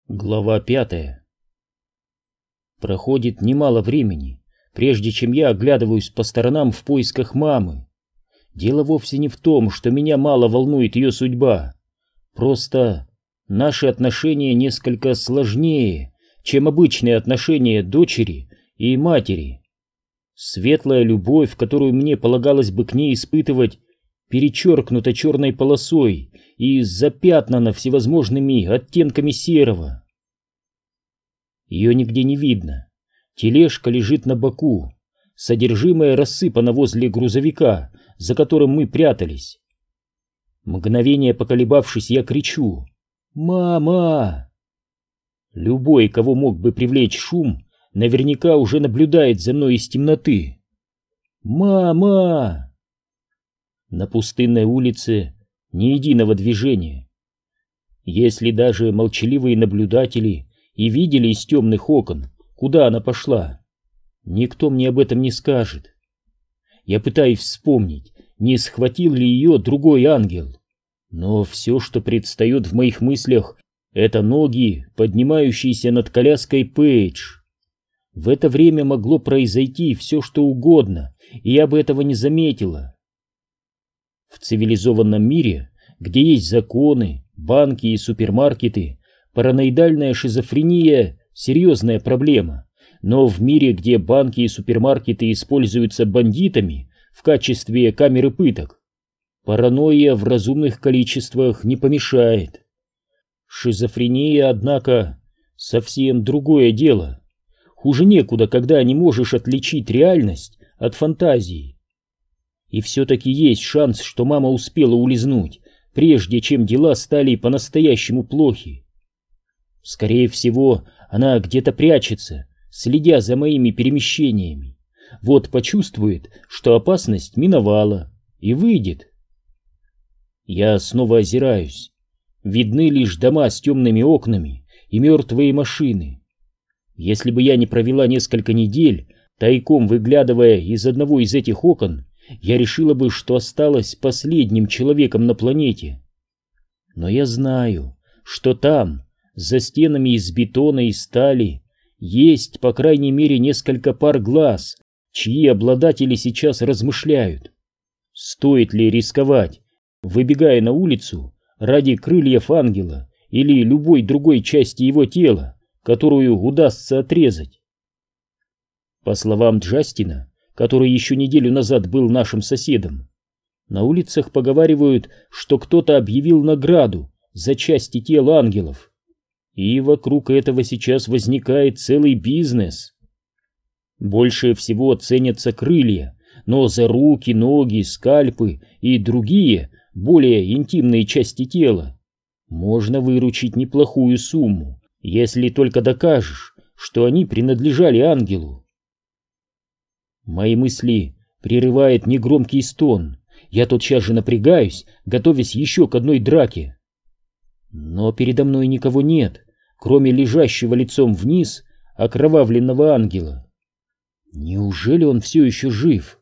Глава 5. Проходит немало времени, прежде чем я оглядываюсь по сторонам в поисках мамы. Дело вовсе не в том, что меня мало волнует ее судьба. Просто наши отношения несколько сложнее, чем обычные отношения дочери и матери. Светлая любовь, которую мне полагалось бы к ней испытывать, перечеркнута черной полосой и запятнана всевозможными оттенками серого. Ее нигде не видно. Тележка лежит на боку, содержимое рассыпано возле грузовика, за которым мы прятались. Мгновение поколебавшись, я кричу: «Мама!». Любой, кого мог бы привлечь шум, наверняка уже наблюдает за мной из темноты. «Мама!». На пустынной улице ни единого движения. Если даже молчаливые наблюдатели и видели из темных окон, куда она пошла, никто мне об этом не скажет. Я пытаюсь вспомнить, не схватил ли ее другой ангел, но все, что предстает в моих мыслях, это ноги, поднимающиеся над коляской Пейдж. В это время могло произойти все, что угодно, и я бы этого не заметила. В цивилизованном мире, где есть законы, банки и супермаркеты, параноидальная шизофрения – серьезная проблема, но в мире, где банки и супермаркеты используются бандитами в качестве камеры пыток, паранойя в разумных количествах не помешает. Шизофрения, однако, совсем другое дело. Хуже некуда, когда не можешь отличить реальность от фантазии. И все-таки есть шанс, что мама успела улизнуть, прежде чем дела стали по-настоящему плохи. Скорее всего, она где-то прячется, следя за моими перемещениями. Вот почувствует, что опасность миновала, и выйдет. Я снова озираюсь. Видны лишь дома с темными окнами и мертвые машины. Если бы я не провела несколько недель, тайком выглядывая из одного из этих окон, я решила бы, что осталась последним человеком на планете. Но я знаю, что там, за стенами из бетона и стали, есть, по крайней мере, несколько пар глаз, чьи обладатели сейчас размышляют. Стоит ли рисковать, выбегая на улицу ради крыльев ангела или любой другой части его тела, которую удастся отрезать? По словам Джастина, который еще неделю назад был нашим соседом, на улицах поговаривают, что кто-то объявил награду за части тел ангелов. И вокруг этого сейчас возникает целый бизнес. Больше всего ценятся крылья, но за руки, ноги, скальпы и другие, более интимные части тела можно выручить неплохую сумму, если только докажешь, что они принадлежали ангелу. Мои мысли прерывает негромкий стон. Я тотчас же напрягаюсь, готовясь еще к одной драке. Но передо мной никого нет, кроме лежащего лицом вниз окровавленного ангела. Неужели он все еще жив?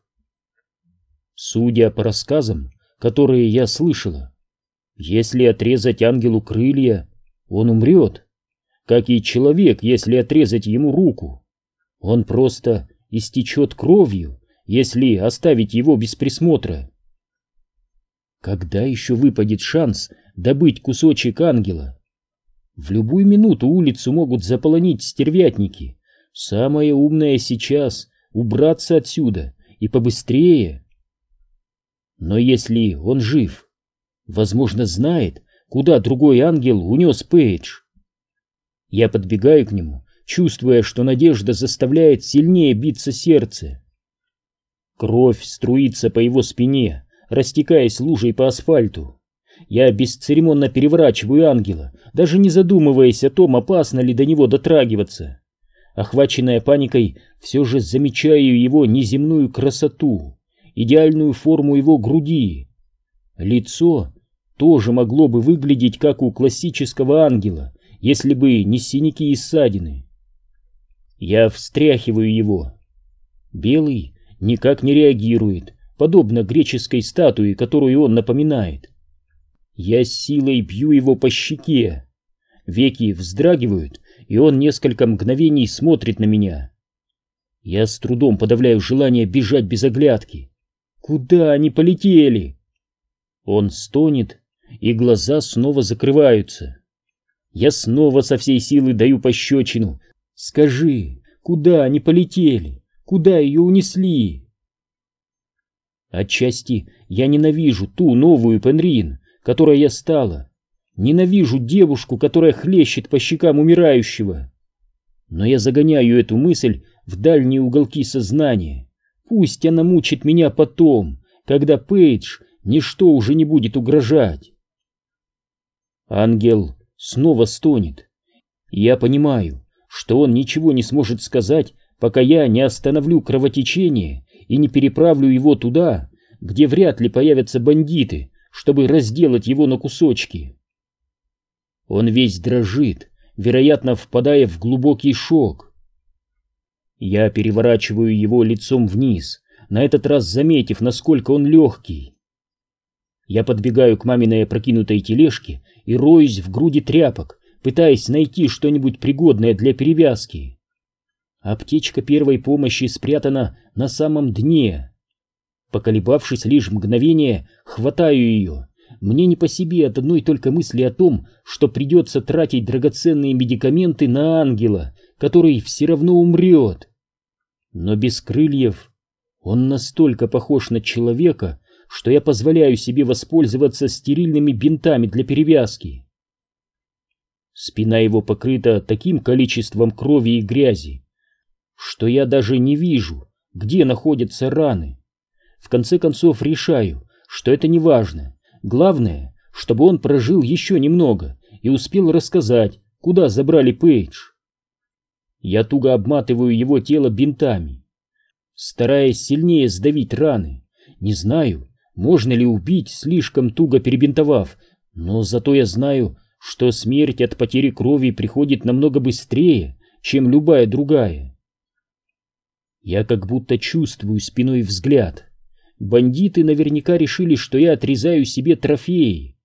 Судя по рассказам, которые я слышала, если отрезать ангелу крылья, он умрет, как и человек, если отрезать ему руку. Он просто истечет кровью, если оставить его без присмотра. Когда еще выпадет шанс добыть кусочек ангела? В любую минуту улицу могут заполонить стервятники. Самое умное сейчас — убраться отсюда и побыстрее. Но если он жив, возможно, знает, куда другой ангел унес Пейдж. Я подбегаю к нему, чувствуя, что надежда заставляет сильнее биться сердце. Кровь струится по его спине, растекаясь лужей по асфальту. Я бесцеремонно переворачиваю ангела, даже не задумываясь о том, опасно ли до него дотрагиваться. Охваченная паникой, все же замечаю его неземную красоту, идеальную форму его груди. Лицо тоже могло бы выглядеть как у классического ангела, если бы не синяки и ссадины. Я встряхиваю его. Белый никак не реагирует, подобно греческой статуе, которую он напоминает. Я с силой бью его по щеке. Веки вздрагивают, и он несколько мгновений смотрит на меня. Я с трудом подавляю желание бежать без оглядки. Куда они полетели? Он стонет, и глаза снова закрываются. Я снова со всей силы даю пощечину. Скажи, куда они полетели? Куда ее унесли? Отчасти я ненавижу ту новую Пенрин, которой я стала. Ненавижу девушку, которая хлещет по щекам умирающего. Но я загоняю эту мысль в дальние уголки сознания. Пусть она мучит меня потом, когда Пейдж ничто уже не будет угрожать. Ангел снова стонет. Я понимаю, что он ничего не сможет сказать, пока я не остановлю кровотечение и не переправлю его туда, где вряд ли появятся бандиты, чтобы разделать его на кусочки. Он весь дрожит, вероятно, впадая в глубокий шок. Я переворачиваю его лицом вниз, на этот раз заметив, насколько он легкий. Я подбегаю к маминой опрокинутой тележке и роюсь в груди тряпок, пытаясь найти что-нибудь пригодное для перевязки. Аптечка первой помощи спрятана на самом дне. Поколебавшись лишь мгновение, хватаю ее. Мне не по себе от одной только мысли о том, что придется тратить драгоценные медикаменты на ангела, который все равно умрет. Но без крыльев он настолько похож на человека, что я позволяю себе воспользоваться стерильными бинтами для перевязки. Спина его покрыта таким количеством крови и грязи, что я даже не вижу, где находятся раны. В конце концов решаю, что это не важно. Главное, чтобы он прожил еще немного и успел рассказать, куда забрали Пейдж. Я туго обматываю его тело бинтами, стараясь сильнее сдавить раны. Не знаю, можно ли убить, слишком туго перебинтовав, но зато я знаю, что смерть от потери крови приходит намного быстрее, чем любая другая. Я как будто чувствую спиной взгляд. Бандиты наверняка решили, что я отрезаю себе трофеи.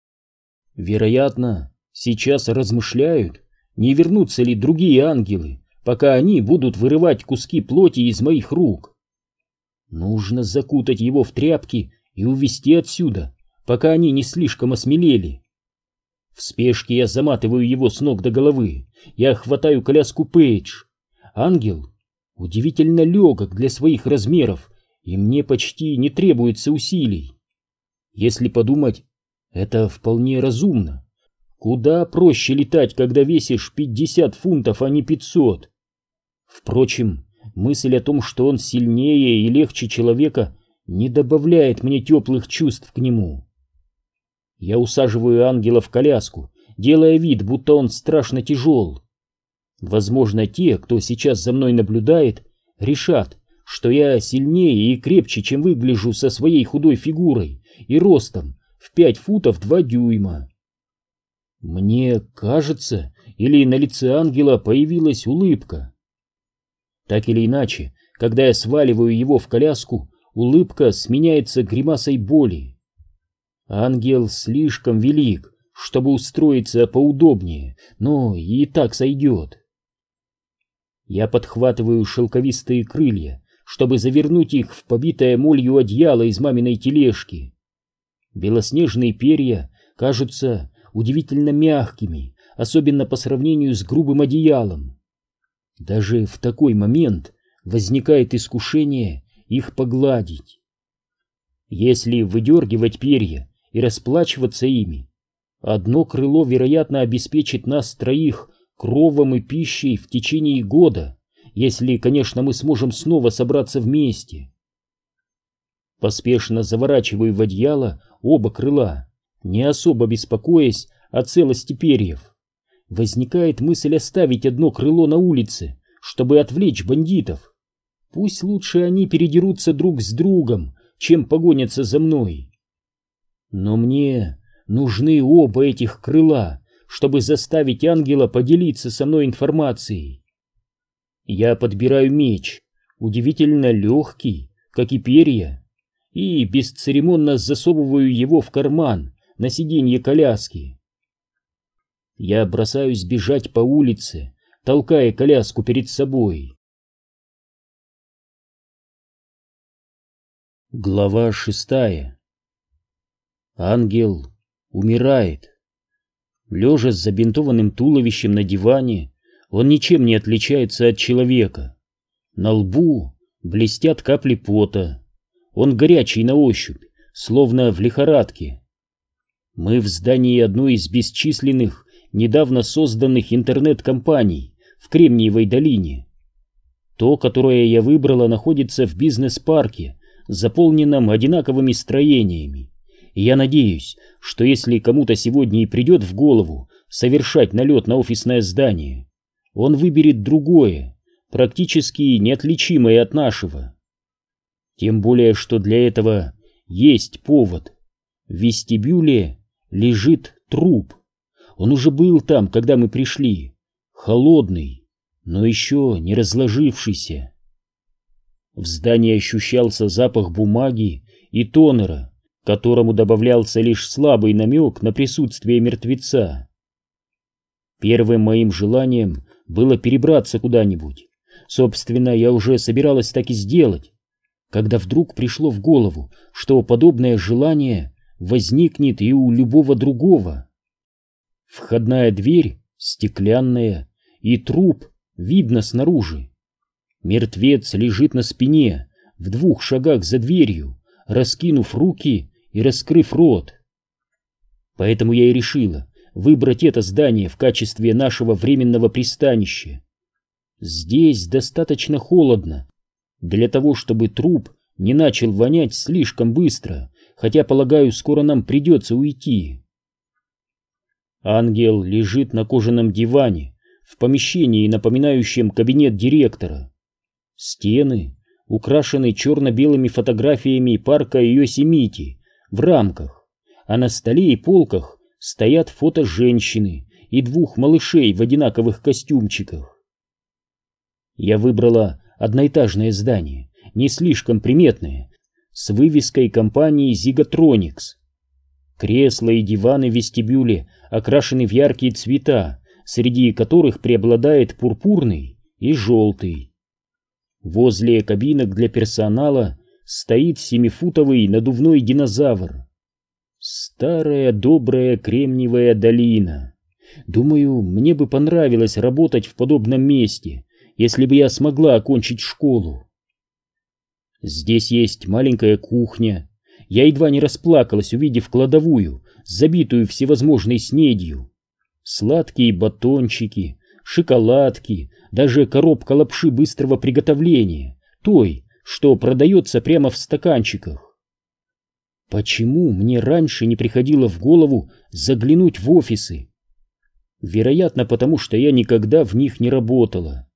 Вероятно, сейчас размышляют, не вернутся ли другие ангелы, пока они будут вырывать куски плоти из моих рук. Нужно закутать его в тряпки и увезти отсюда, пока они не слишком осмелели. В спешке я заматываю его с ног до головы. Я хватаю коляску Пейдж. Ангел удивительно легок для своих размеров, и мне почти не требуется усилий. Если подумать, это вполне разумно. Куда проще летать, когда весишь 50 фунтов, а не 500. Впрочем, мысль о том, что он сильнее и легче человека, не добавляет мне теплых чувств к нему. Я усаживаю ангела в коляску, делая вид, будто он страшно тяжел. Возможно, те, кто сейчас за мной наблюдает, решат, что я сильнее и крепче, чем выгляжу со своей худой фигурой и ростом в 5 футов 2 дюйма. Мне кажется, или на лице ангела появилась улыбка. Так или иначе, когда я сваливаю его в коляску, улыбка сменяется гримасой боли. Ангел слишком велик, чтобы устроиться поудобнее, но и так сойдет. Я подхватываю шелковистые крылья, чтобы завернуть их в побитое молью одеяло из маминой тележки. Белоснежные перья кажутся удивительно мягкими, особенно по сравнению с грубым одеялом. Даже в такой момент возникает искушение их погладить. Если выдергивать перья и расплачиваться ими, одно крыло, вероятно, обеспечит нас троих кровом и пищей в течение года, если, конечно, мы сможем снова собраться вместе. Поспешно заворачиваю в одеяло оба крыла, не особо беспокоясь о целости перьев. Возникает мысль оставить одно крыло на улице, чтобы отвлечь бандитов. Пусть лучше они передерутся друг с другом, чем погонятся за мной. Но мне нужны оба этих крыла, чтобы заставить ангела поделиться со мной информацией. Я подбираю меч, удивительно легкий, как и перья, и бесцеремонно засовываю его в карман на сиденье коляски. Я бросаюсь бежать по улице, толкая коляску перед собой. Глава 6. Ангел умирает. Лежа с забинтованным туловищем на диване, он ничем не отличается от человека. На лбу блестят капли пота. Он горячий на ощупь, словно в лихорадке. Мы в здании одной из бесчисленных, недавно созданных интернет-компаний в Кремниевой долине. То, которое я выбрала, находится в бизнес-парке, заполненном одинаковыми строениями. И я надеюсь, что если кому-то сегодня и придет в голову совершать налет на офисное здание, он выберет другое, практически неотличимое от нашего. Тем более, что для этого есть повод. В вестибюле лежит труп. Он уже был там, когда мы пришли. Холодный, но еще не разложившийся. В здании ощущался запах бумаги и тонера, которому добавлялся лишь слабый намек на присутствие мертвеца. Первым моим желанием было перебраться куда-нибудь. Собственно, я уже собиралась так и сделать, когда вдруг пришло в голову, что подобное желание возникнет и у любого другого. Входная дверь стеклянная, и труп видно снаружи. Мертвец лежит на спине, в 2 шагах за дверью, раскинув руки и раскрыв рот. Поэтому я и решила выбрать это здание в качестве нашего временного пристанища. Здесь достаточно холодно для того, чтобы труп не начал вонять слишком быстро, хотя, полагаю, скоро нам придется уйти. Ангел лежит на кожаном диване в помещении, напоминающем кабинет директора. Стены украшены черно-белыми фотографиями парка Йосемити в рамках, а на столе и полках стоят фото женщины и 2 малышей в одинаковых костюмчиках. Я выбрала одноэтажное здание, не слишком приметное, с вывеской компании Zigotronix. Кресла и диваны в вестибюле окрашены в яркие цвета, среди которых преобладает пурпурный и желтый. Возле кабинок для персонала стоит 7-футовый надувной динозавр. Старая добрая Кремниевая долина. Думаю, мне бы понравилось работать в подобном месте, если бы я смогла окончить школу. Здесь есть маленькая кухня. Я едва не расплакалась, увидев кладовую, забитую всевозможной снедью. Сладкие батончики, шоколадки, даже коробка лапши быстрого приготовления, той, что продается прямо в стаканчиках. Почему мне раньше не приходило в голову заглянуть в офисы? Вероятно, потому что я никогда в них не работала.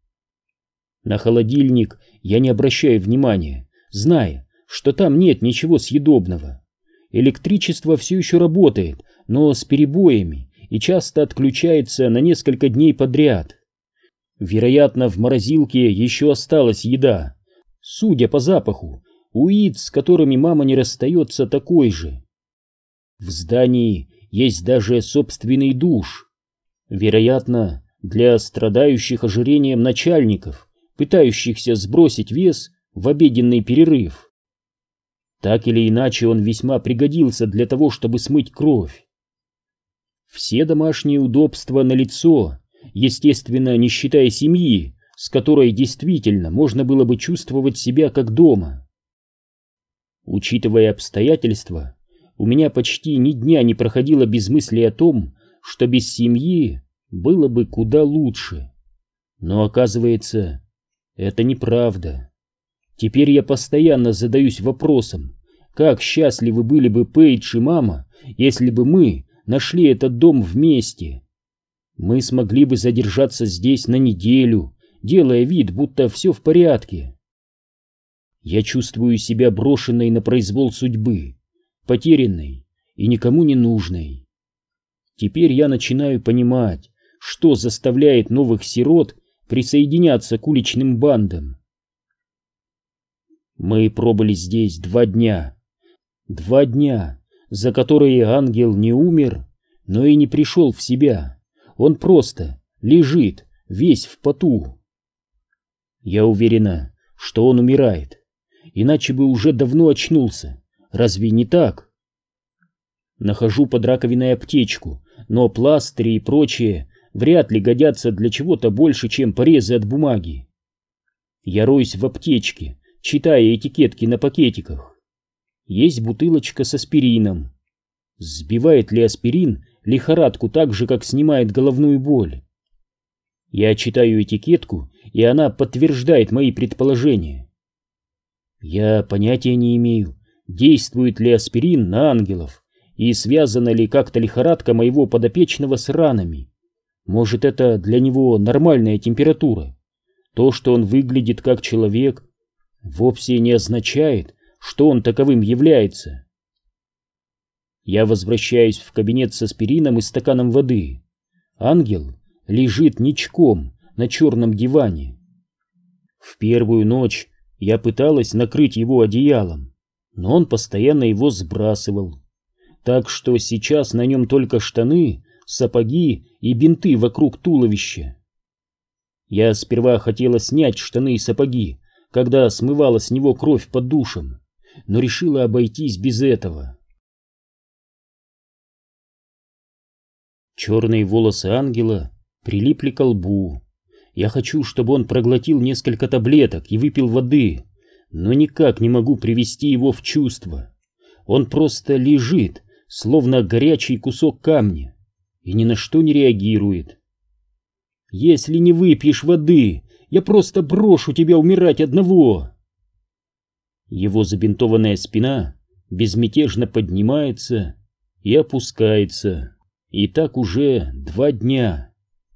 На холодильник я не обращаю внимания, зная, что там нет ничего съедобного. Электричество все еще работает, но с перебоями, и часто отключается на несколько дней подряд. Вероятно, в морозилке еще осталась еда. Судя по запаху, у яиц, с которыми мама не расстается, такой же. В здании есть даже собственный душ. Вероятно, для страдающих ожирением начальников, пытающихся сбросить вес в обеденный перерыв. Так или иначе, он весьма пригодился для того, чтобы смыть кровь. Все домашние удобства налицо, естественно, не считая семьи, с которой действительно можно было бы чувствовать себя как дома. Учитывая обстоятельства, у меня почти ни дня не проходило без мысли о том, что без семьи было бы куда лучше. Но оказывается, это неправда. Теперь я постоянно задаюсь вопросом, как счастливы были бы Пейдж и мама, если бы мы нашли этот дом вместе. Мы смогли бы задержаться здесь на неделю, делая вид, будто все в порядке. Я чувствую себя брошенной на произвол судьбы, потерянной и никому не нужной. Теперь я начинаю понимать, что заставляет новых сирот присоединяться к уличным бандам. Мы пробыли здесь 2 дня. 2 дня, за которые ангел не умер, но и не пришел в себя. Он просто лежит, весь в поту. Я уверена, что он умирает, иначе бы уже давно очнулся. Разве не так? Нахожу под раковиной аптечку, но пластыри и прочее вряд ли годятся для чего-то больше, чем порезы от бумаги. Я роюсь в аптечке, читая этикетки на пакетиках. Есть бутылочка с аспирином. Сбивает ли аспирин лихорадку так же, как снимает головную боль? Я читаю этикетку, и она подтверждает мои предположения. Я понятия не имею, действует ли аспирин на ангелов, и связана ли как-то лихорадка моего подопечного с ранами. Может, это для него нормальная температура. То, что он выглядит как человек, вовсе не означает, что он таковым является. Я возвращаюсь в кабинет с аспирином и стаканом воды. Ангел лежит ничком на черном диване. В первую ночь я пыталась накрыть его одеялом, но он постоянно его сбрасывал. Так что сейчас на нем только штаны, сапоги и бинты вокруг туловища. Я сперва хотела снять штаны и сапоги, когда смывала с него кровь под душем, но решила обойтись без этого. Черные волосы ангела прилипли к лбу. Я хочу, чтобы он проглотил несколько таблеток и выпил воды, но никак не могу привести его в чувство. Он просто лежит, словно горячий кусок камня, и ни на что не реагирует. «Если не выпьешь воды, я просто брошу тебя умирать одного!» Его забинтованная спина безмятежно поднимается и опускается, и так уже 2 дня.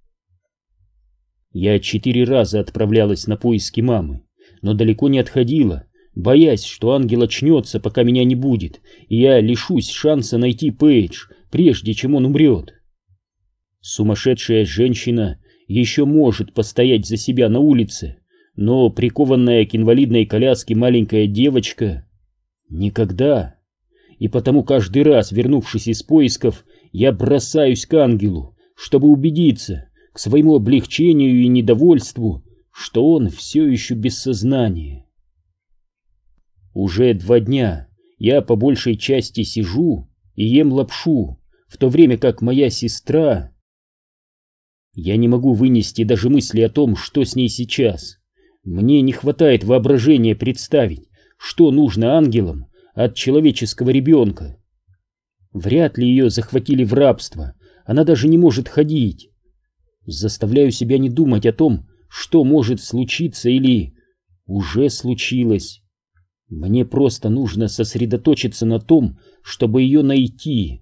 Я 4 раза отправлялась на поиски мамы, но далеко не отходила, боясь, что ангел очнется, пока меня не будет, и я лишусь шанса найти Пейдж, прежде чем он умрет. Сумасшедшая женщина еще может постоять за себя на улице, но прикованная к инвалидной коляске маленькая девочка — никогда. И потому каждый раз, вернувшись из поисков, я бросаюсь к ангелу, чтобы убедиться, к своему облегчению и недовольству, что он все еще без сознания. Уже 2 дня я по большей части сижу и ем лапшу, в то время как моя сестра... Я не могу вынести даже мысли о том, что с ней сейчас. Мне не хватает воображения представить, что нужно ангелам от человеческого ребенка. Вряд ли ее захватили в рабство, она даже не может ходить. Заставляю себя не думать о том, что может случиться или уже случилось. Мне просто нужно сосредоточиться на том, чтобы ее найти.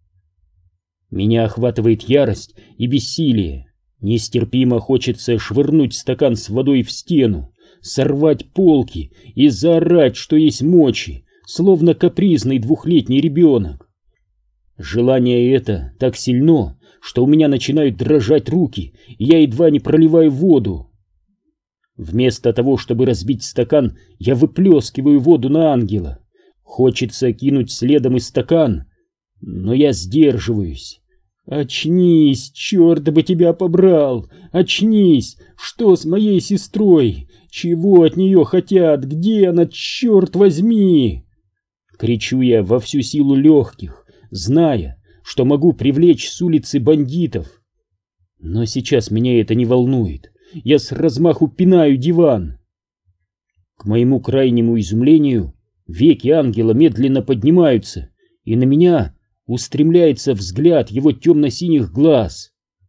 Меня охватывает ярость и бессилие. Нестерпимо хочется швырнуть стакан с водой в стену, сорвать полки и заорать, что есть мочи, словно капризный 2-летний ребенок. Желание это так сильно, что у меня начинают дрожать руки, и я едва не проливаю воду. Вместо того, чтобы разбить стакан, я выплескиваю воду на ангела. Хочется кинуть следом и стакан, но я сдерживаюсь. «Очнись, черт бы тебя побрал! Очнись! Что с моей сестрой? Чего от нее хотят? Где она, черт возьми?» Кричу я во всю силу легких, зная, что могу привлечь с улицы бандитов. Но сейчас меня это не волнует. Я с размаху пинаю диван. К моему крайнему изумлению, веки ангела медленно поднимаются, и на меня устремляется взгляд его темно-синих глаз.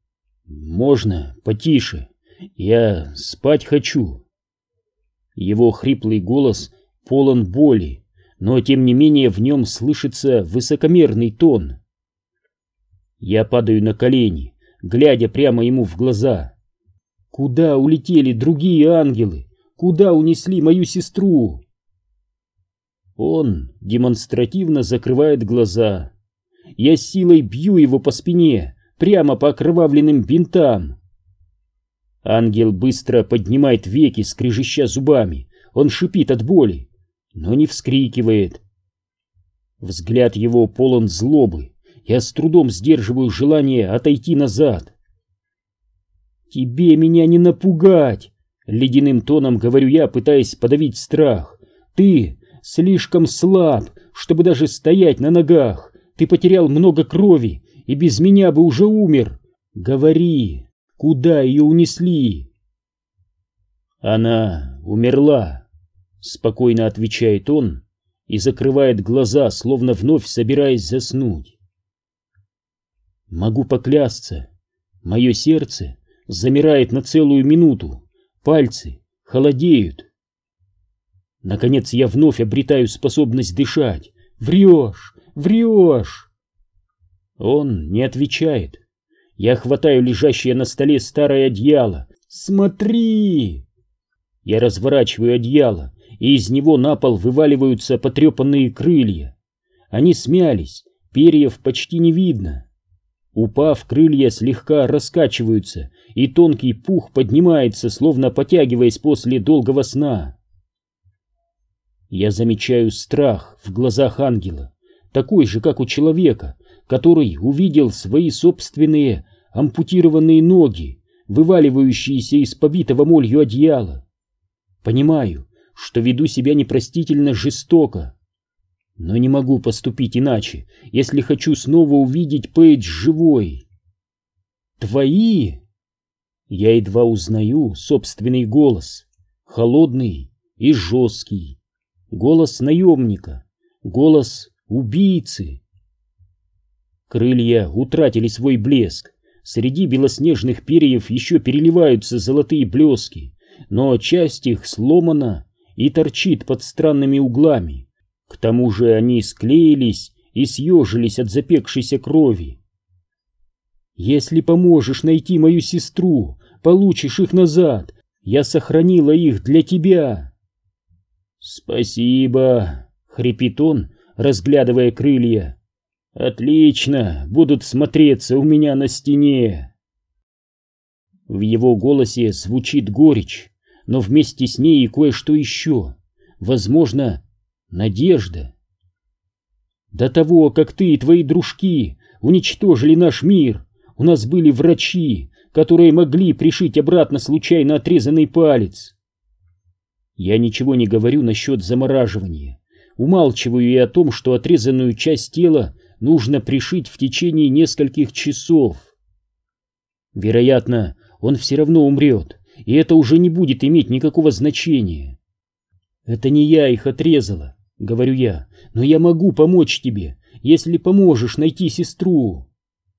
«Можно потише? Я спать хочу». Его хриплый голос полон боли, но тем не менее в нем слышится высокомерный тон. Я падаю на колени, глядя прямо ему в глаза. Куда улетели другие ангелы? Куда унесли мою сестру? Он демонстративно закрывает глаза. Я силой бью его по спине, прямо по окровавленным бинтам. Ангел быстро поднимает веки, скрежеща зубами. Он шипит от боли, но не вскрикивает. Взгляд его полон злобы. Я с трудом сдерживаю желание отойти назад. «Тебе меня не напугать!» — ледяным тоном говорю я, пытаясь подавить страх. «Ты слишком слаб, чтобы даже стоять на ногах. Ты потерял много крови и без меня бы уже умер. Говори, куда ее унесли?» «Она умерла», — спокойно отвечает он и закрывает глаза, словно вновь собираясь заснуть. Могу поклясться, мое сердце замирает на целую минуту, пальцы холодеют. Наконец я вновь обретаю способность дышать. «Врешь! Врешь!» Он не отвечает. Я хватаю лежащее на столе старое одеяло. «Смотри!» Я разворачиваю одеяло, и из него на пол вываливаются потрепанные крылья. Они смялись, перьев почти не видно. Упав, крылья слегка раскачиваются, и тонкий пух поднимается, словно потягиваясь после долгого сна. Я замечаю страх в глазах ангела, такой же, как у человека, который увидел свои собственные ампутированные ноги, вываливающиеся из побитого молью одеяла. Понимаю, что веду себя непростительно жестоко, но не могу поступить иначе, если хочу снова увидеть Пейдж живой. «Твои?» Я едва узнаю собственный голос, холодный и жесткий, голос наемника, голос убийцы. Крылья утратили свой блеск, среди белоснежных перьев еще переливаются золотые блески, но часть их сломана и торчит под странными углами. К тому же они склеились и съежились от запекшейся крови. «Если поможешь найти мою сестру, получишь их назад. Я сохранила их для тебя». «Спасибо», — хрипит он, разглядывая крылья. «Отлично, будут смотреться у меня на стене». В его голосе звучит горечь, но вместе с ней и кое-что еще. Возможно, надежда. До того, как ты и твои дружки уничтожили наш мир, у нас были врачи, которые могли пришить обратно случайно отрезанный палец. Я ничего не говорю насчет замораживания. Умалчиваю и о том, что отрезанную часть тела нужно пришить в течение нескольких часов. Вероятно, он все равно умрет, и это уже не будет иметь никакого значения. «Это не я их отрезала», — говорю я, — «но я могу помочь тебе, если поможешь найти сестру».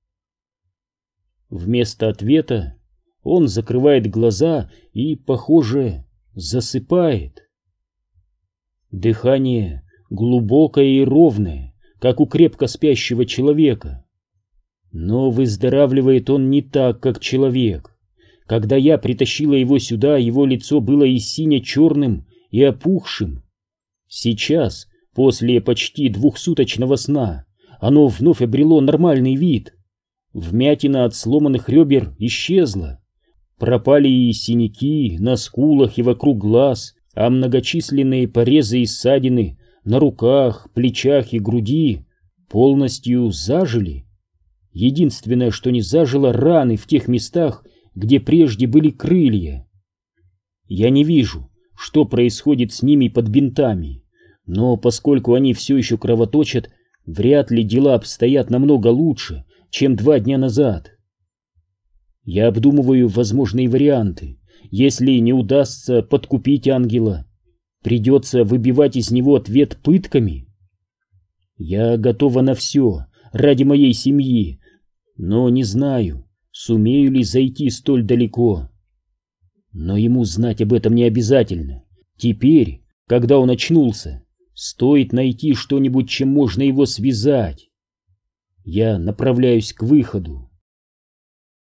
Вместо ответа он закрывает глаза и, похоже, засыпает. Дыхание глубокое и ровное, как у крепко спящего человека. Но выздоравливает он не так, как человек. Когда я притащила его сюда, его лицо было и сине-черным, и опухшим. Сейчас, после почти двухсуточного сна, оно вновь обрело нормальный вид. Вмятина от сломанных ребер исчезла. Пропали и синяки на скулах и вокруг глаз, а многочисленные порезы и ссадины на руках, плечах и груди полностью зажили. Единственное, что не зажило, раны в тех местах, где прежде были крылья. Я не вижу, что происходит с ними под бинтами, но поскольку они все еще кровоточат, вряд ли дела обстоят намного лучше, чем 2 дня назад. Я обдумываю возможные варианты. Если не удастся подкупить ангела, придется выбивать из него ответ пытками. Я готова на все ради моей семьи, но не знаю, сумею ли зайти столь далеко. Но ему знать об этом не обязательно. Теперь, когда он очнулся, стоит найти что-нибудь, чем можно его связать. Я направляюсь к выходу.